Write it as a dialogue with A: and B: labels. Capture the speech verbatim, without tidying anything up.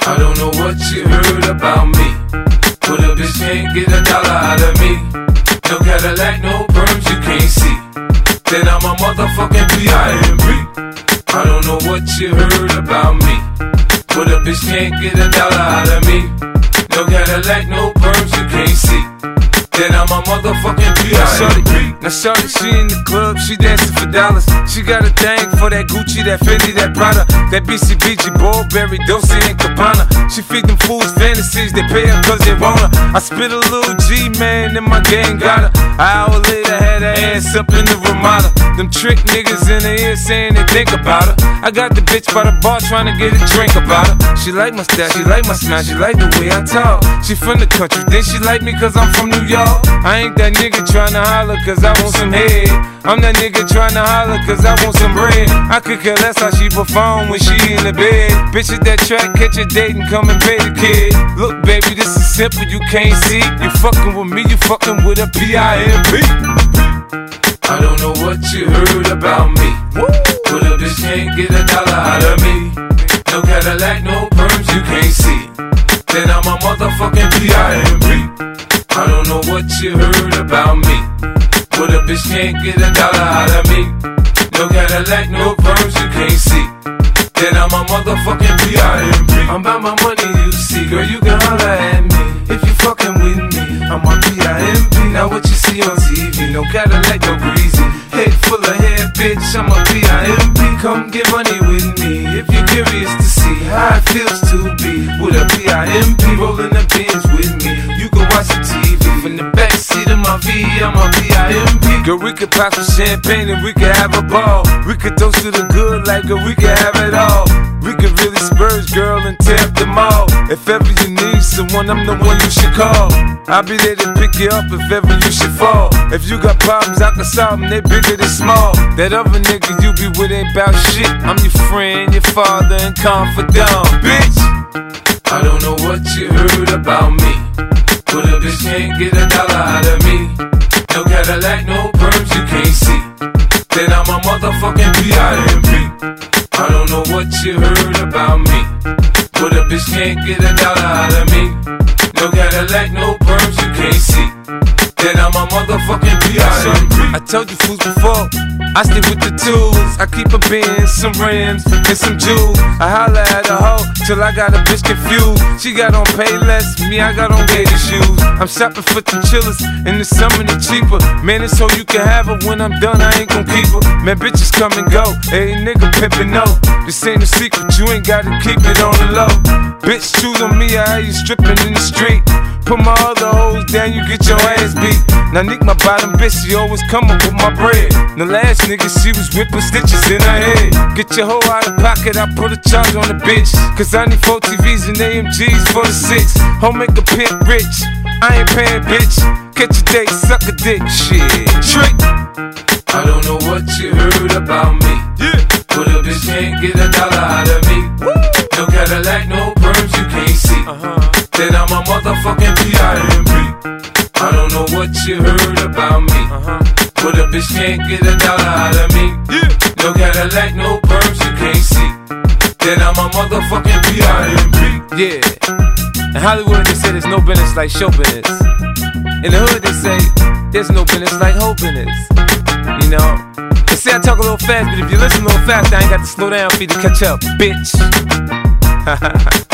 A: I don't know what you heard about me, but a bitch can't get a dollar out of me. No Cadillac, no perms you can't see. Then I'm a motherfucking P I M P. I don't know what you heard about me, but a bitch can't get a dollar out of me. No Cadillac, no perms you can't see. Then I'm a motherfucking P I M P.
B: Now shorty, she in the club, she dancing for dollars. She got a thing for that Gucci, that Fendi, that Prada, that B C B G, Burberry, Dolce and Gabbana. She feed them fools fantasies, they pay her cause they want her. I spit a little G, man, and my gang got her. An hour later, had her ass up in the Ramada. Them trick niggas in the ear saying they think about her. I got the bitch by the bar trying to get a drink about her. She like my style, she like my smile, she like the way I talk. She from the country, then she like me cause I'm from New York. I ain't that nigga tryna holler cause I want some head. I'm that nigga tryna holler cause I want some bread. I could care less how she perform when she in the bed. Bitch at that track, catch a date and come and pay the kid. Look baby, this is simple, you can't see. You fucking with me, you fucking with a P I M P.
A: I don't know what you heard about me, but a bitch can't get a dollar out of me. No Cadillac, no perms you can't see. Then I'm a motherfucking P I M P. I don't know what you heard about me, but a bitch can't get a dollar out of me. No Cadillac, no perms you can't see. Then I'm a motherfucking P I M P. I'm about my money, you see, girl, you can holler at me if you fucking with me. I'm a P I M P. Now what you see on T V, no Cadillac, no greasy. Head full of hair, bitch, I'm a P I M P. Come get money with me if you're curious to see how it feels to be with a P I M P. Rolling the bins with me, you can watch some T V from the backseat of my V. I'm a P I M P.
B: Girl, we could pop some champagne and we could have a ball. We could toast to the good like girl, we could have it all. We could really spurge, girl, and tear up the mall. If ever you need someone, I'm the one you should call. I'll be there to pick you up if ever you should fall. If you got problems, I can solve them, they bigger than small. That other nigga you be with ain't bout shit. I'm your friend, your father, and confidant, bitch.
A: I don't know what you heard about me, but a bitch can't get a dollar out of me. No Cadillac, no perms you can't see. Then I'm a motherfucking P I M P. I don't know what you heard about me, but a bitch can't get a dollar out of me. No Cadillac, no perms you can't see. Then I'm a motherfucking P I M P.
B: I told you fools before, I stay with the tools. I keep a Benz, some rims, and some jewels. I holla at a hoe till I got a bitch confused. She got on Payless, me I got on gator shoes. I'm shopping for the chillers, in the summer they cheaper. Man, it's so you can have her, when I'm done I ain't gon' keep her. Man, bitches come and go, hey nigga pimpin' no. This ain't a secret, you ain't gotta keep it on the low. Bitch, choose on me, I hear you strippin' in the street. Put my other hoes down, you get your ass beat. Now Nick, my bottom bitch, she always come up with my bread. The last nigga, she was whipping stitches in her head. Get your hoe out of pocket, I put a charge on the bitch. Cause I need four T Vs and A M Gs for the six. Home make a pimp rich, I ain't paying bitch. Catch a date, suck a dick, shit. Trick.
A: I don't know what you heard about me,
B: yeah,
A: but a bitch can't get a dollar out of me. Woo. No Cadillac, no perms you can't see.
B: Uh-huh.
A: Then I'm a motherfucking P I M P. I don't know what you heard about me,
B: uh-huh,
A: but a bitch can't get a dollar out of me.
B: Yeah.
A: No Cadillac, no perms you can't see. Then I'm a motherfucking P I M P.
B: Yeah. In Hollywood they say there's no business like show business. In the hood they say there's no business like hoe business. You know, they say I talk a little fast, but if you listen a little fast, I ain't got to slow down for you to catch up, bitch.